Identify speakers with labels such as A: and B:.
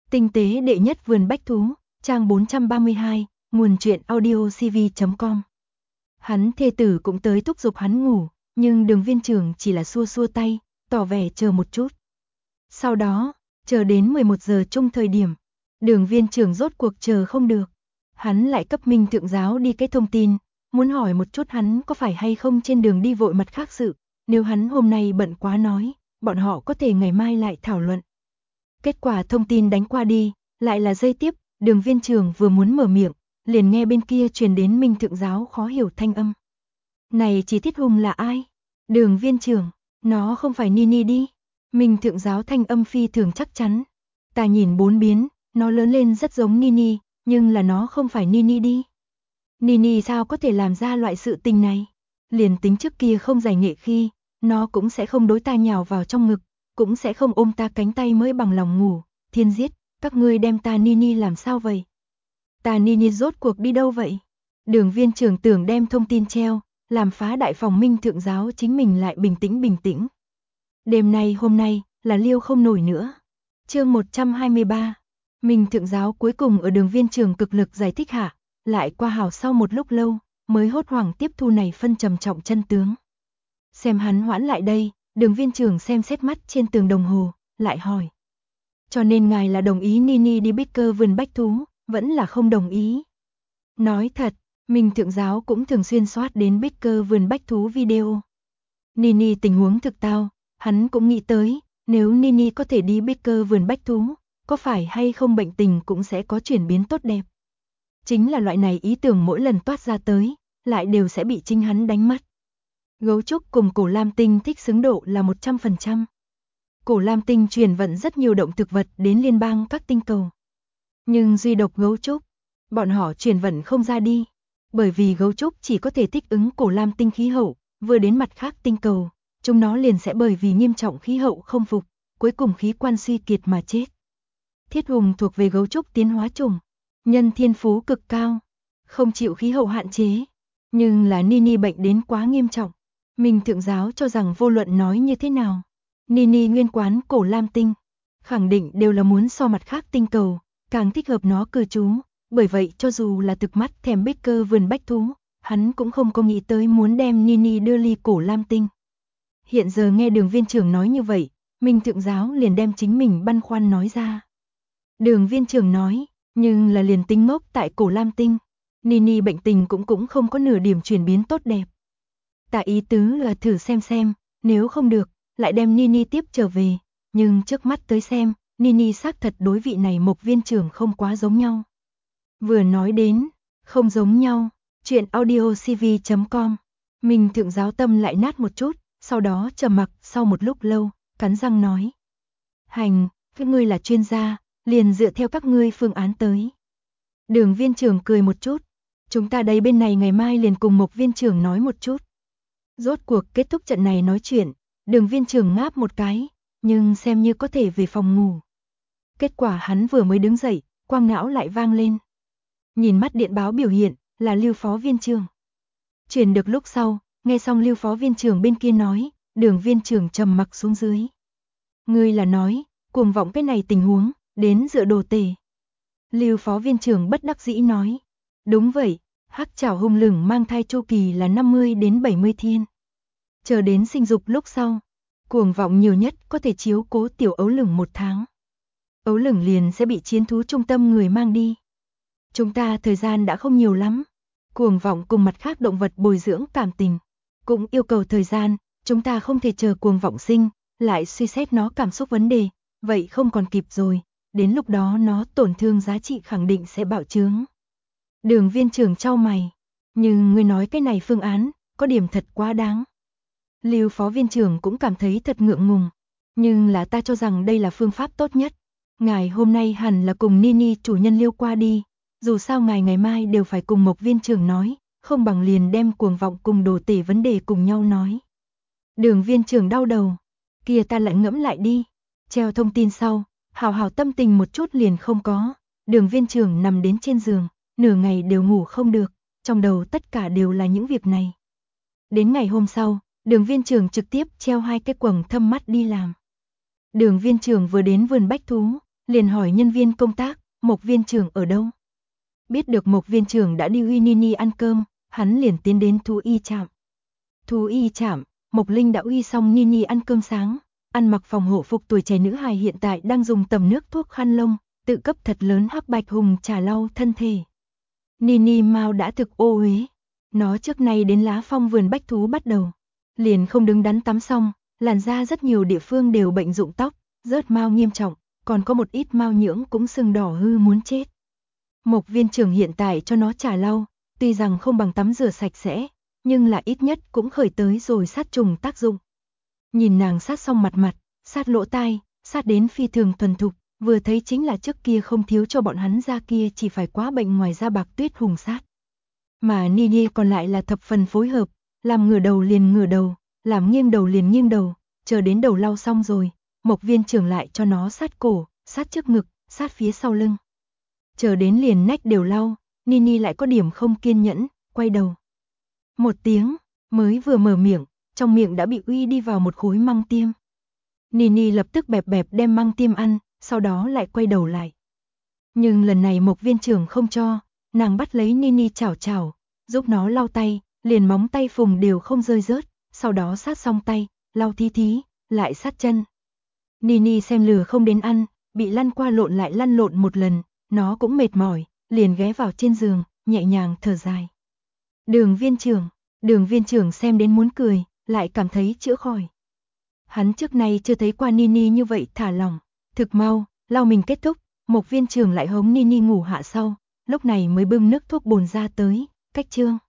A: Tinh tế đệ nhất vườn bách thú, trang 432, nguồn truyện audiocv.com. Hắn thê tử cũng tới thúc giục hắn ngủ, nhưng Đường Viên Trường chỉ là xua xua tay, tỏ vẻ chờ một chút. Sau đó, chờ đến 11 giờ chung thời điểm, Đường Viên Trường rốt cuộc chờ không được. Hắn lại cấp Minh Thượng Giáo đi cái thông tin, muốn hỏi một chút hắn có phải hay không trên đường đi vội mặt khác sự, nếu hắn hôm nay bận quá nói, bọn họ có thể ngày mai lại thảo luận. Kết quả thông tin đánh qua đi, lại là giây tiếp, Đường Viên Trường vừa muốn mở miệng, liền nghe bên kia truyền đến Minh Thượng Giáo khó hiểu thanh âm. Này Chỉ Thiết Hùng là ai? Đường Viên Trường, nó không phải Nini đi. Minh Thượng Giáo thanh âm phi thường chắc chắn. Ta nhìn bốn biến, nó lớn lên rất giống Nini, nhưng là nó không phải Nini đi. Nini sao có thể làm ra loại sự tình này? Liền tính trước kia không giải nghệ khi, nó cũng sẽ không đối ta nhào vào trong ngực, cũng sẽ không ôm ta cánh tay mới bằng lòng ngủ. Thiên giết, các ngươi đem ta Nini làm sao vậy? Ta Nini rốt cuộc đi đâu vậy? Đường Viên Trường tưởng đem thông tin treo, làm phá đại phòng Minh Thượng Giáo chính mình lại bình tĩnh. Đêm nay hôm nay, là liêu không nổi nữa. Chương 123. Minh Thượng Giáo cuối cùng ở Đường Viên Trường cực lực giải thích hạ, lại qua hảo sau một lúc lâu, mới hốt hoảng tiếp thu này phân trầm trọng chân tướng. Xem hắn hoãn lại đây, Đường Viên Trường xem xét mắt trên tường đồng hồ, lại hỏi. Cho nên ngài là đồng ý Nini đi Baker vườn bách thú, vẫn là không đồng ý? Nói thật, Minh Thượng Giáo cũng thường xuyên soát đến Baker vườn bách thú video. Nini tình huống thực tao, hắn cũng nghĩ tới, nếu Nini có thể đi Baker vườn bách thú, có phải hay không bệnh tình cũng sẽ có chuyển biến tốt đẹp. Chính là loại này ý tưởng mỗi lần toát ra tới, lại đều sẽ bị chính hắn đánh mất. Gấu trúc cùng cổ lam tinh thích xứng độ là 100%. Cổ lam tinh truyền vận rất nhiều động thực vật đến liên bang các tinh cầu. Nhưng duy độc gấu trúc, bọn họ truyền vận không ra đi. Bởi vì gấu trúc chỉ có thể thích ứng cổ lam tinh khí hậu, vừa đến mặt khác tinh cầu, chúng nó liền sẽ bởi vì nghiêm trọng khí hậu không phục, cuối cùng khí quan suy kiệt mà chết. Thiết Hùng thuộc về gấu trúc tiến hóa chủng, nhân thiên phú cực cao, không chịu khí hậu hạn chế, nhưng là Nini bệnh đến quá nghiêm trọng. Minh Thượng Giáo cho rằng vô luận nói như thế nào, Nini nguyên quán cổ lam tinh, khẳng định đều là muốn so mặt khác tinh cầu, càng thích hợp nó cư trú, bởi vậy cho dù là thực mắt thèm Baker vườn bách thú, hắn cũng không có nghĩ tới muốn đem Nini đưa ly cổ lam tinh. Hiện giờ nghe Đường Viên Trường nói như vậy, Minh Thượng Giáo liền đem chính mình băn khoăn nói ra. Đường Viên Trường nói, nhưng là liền tính ngốc tại cổ lam tinh, Nini bệnh tình cũng không có nửa điểm chuyển biến tốt đẹp. Ta ý tứ là thử xem, nếu không được, lại đem Nini tiếp trở về, nhưng trước mắt tới xem, Nini xác thật đối vị này Mộc Viên Trưởng không quá giống nhau. Vừa nói đến, không giống nhau, chuyện audiocv.com, Minh Thượng Giáo tâm lại nát một chút, sau đó trầm mặc sau một lúc lâu, cắn răng nói. Hành, các ngươi là chuyên gia, liền dựa theo các ngươi phương án tới. Đường Viên Trưởng cười một chút, chúng ta đây bên này ngày mai liền cùng Mộc Viên Trưởng nói một chút. Rốt cuộc kết thúc trận này nói chuyện, Đường Viên Trường ngáp một cái, nhưng xem như có thể về phòng ngủ. Kết quả hắn vừa mới đứng dậy, quang não lại vang lên. Nhìn mắt điện báo biểu hiện, là Lưu Phó Viên Trường. Truyền được lúc sau, nghe xong Lưu Phó Viên Trường bên kia nói, Đường Viên Trường trầm mặc xuống dưới. Ngươi là nói, cuồng vọng cái này tình huống, đến dựa đồ tề. Lưu Phó Viên Trường bất đắc dĩ nói. Đúng vậy, hắc chảo hung lửng mang thai chu kỳ là 50 đến 70 thiên. Chờ đến sinh dục lúc sau, cuồng vọng nhiều nhất có thể chiếu cố tiểu ấu lửng 1 tháng. Ấu lửng liền sẽ bị chiến thú trung tâm người mang đi. Chúng ta thời gian đã không nhiều lắm. Cuồng vọng cùng mặt khác động vật bồi dưỡng cảm tình, cũng yêu cầu thời gian, chúng ta không thể chờ cuồng vọng sinh, lại suy xét nó cảm xúc vấn đề, vậy không còn kịp rồi, đến lúc đó nó tổn thương giá trị khẳng định sẽ bạo chướng. Đường Viên Trường chau mày, nhưng ngươi nói cái này phương án, có điểm thật quá đáng. Lưu Phó Viên Trường cũng cảm thấy thật ngượng ngùng, nhưng là ta cho rằng đây là phương pháp tốt nhất. Ngài hôm nay hẳn là cùng Nini chủ nhân Lưu qua đi, dù sao ngài ngày mai đều phải cùng Mộc Viên Trường nói, không bằng liền đem cuồng vọng cùng đồ tể vấn đề cùng nhau nói. Đường Viên Trường đau đầu, kia ta lại ngẫm lại đi, treo thông tin sau, hào hào tâm tình một chút liền không có. Đường Viên Trường nằm đến trên giường, nửa ngày đều ngủ không được, trong đầu tất cả đều là những việc này. Đến ngày hôm sau, Đường Viên Trường trực tiếp treo 2 cái quầng thâm mắt đi làm. Đường Viên Trường vừa đến vườn bách thú, liền hỏi nhân viên công tác, Mộc viên trưởng ở đâu? Biết được Mộc viên trưởng đã đi uy Nini ăn cơm, hắn liền tiến đến thú y trạm. Thú y trạm, Mộc Linh đã uy xong Nini ăn cơm sáng, ăn mặc phòng hộ phục tuổi trẻ nữ hài hiện tại đang dùng tầm nước thuốc khăn lông, tự cấp thật lớn hắc bạch hùng trà lau thân thể. Nini mau đã thực ô uế, nó trước nay đến lá phong vườn bách thú bắt đầu, liền không đứng đắn tắm xong, làn da rất nhiều địa phương đều bệnh rụng tóc, rớt mao nghiêm trọng, còn có một ít mao nhưỡng cũng sưng đỏ hư muốn chết. Mộc viên trưởng hiện tại cho nó trà lau, tuy rằng không bằng tắm rửa sạch sẽ, nhưng là ít nhất cũng khởi tới rồi sát trùng tác dụng. Nhìn nàng sát xong mặt, sát lỗ tai, sát đến phi thường thuần thục, vừa thấy chính là trước kia không thiếu cho bọn hắn ra kia chỉ phải quá bệnh ngoài da bạc tuyết hùng sát. Mà Nini còn lại là thập phần phối hợp, làm ngửa đầu liền ngửa đầu, làm nghiêng đầu liền nghiêng đầu, chờ đến đầu lau xong rồi, Mộc viên trưởng lại cho nó sát cổ, sát trước ngực, sát phía sau lưng. Chờ đến liền nách đều lau, Nini lại có điểm không kiên nhẫn, quay đầu. Một tiếng, mới vừa mở miệng, trong miệng đã bị uy đi vào một khối măng tiêm. Nini lập tức bẹp bẹp đem măng tiêm ăn, sau đó lại quay đầu lại. Nhưng lần này Mộc viên trưởng không cho, nàng bắt lấy Nini chảo, giúp nó lau tay, liền móng tay phùng đều không rơi rớt, sau đó sát xong tay, lau thí, lại sát chân. Nini xem lừa không đến ăn, bị lăn qua lộn lại lăn lộn một lần, nó cũng mệt mỏi, liền ghé vào trên giường, nhẹ nhàng thở dài. Đường viên trưởng xem đến muốn cười, lại cảm thấy chữa khỏi. Hắn trước nay chưa thấy qua Nini như vậy thả lỏng, thực mau, lau mình kết thúc, Mộc viên trưởng lại hống Nini ngủ hạ sau, lúc này mới bưng nước thuốc bồn ra tới, cách chương.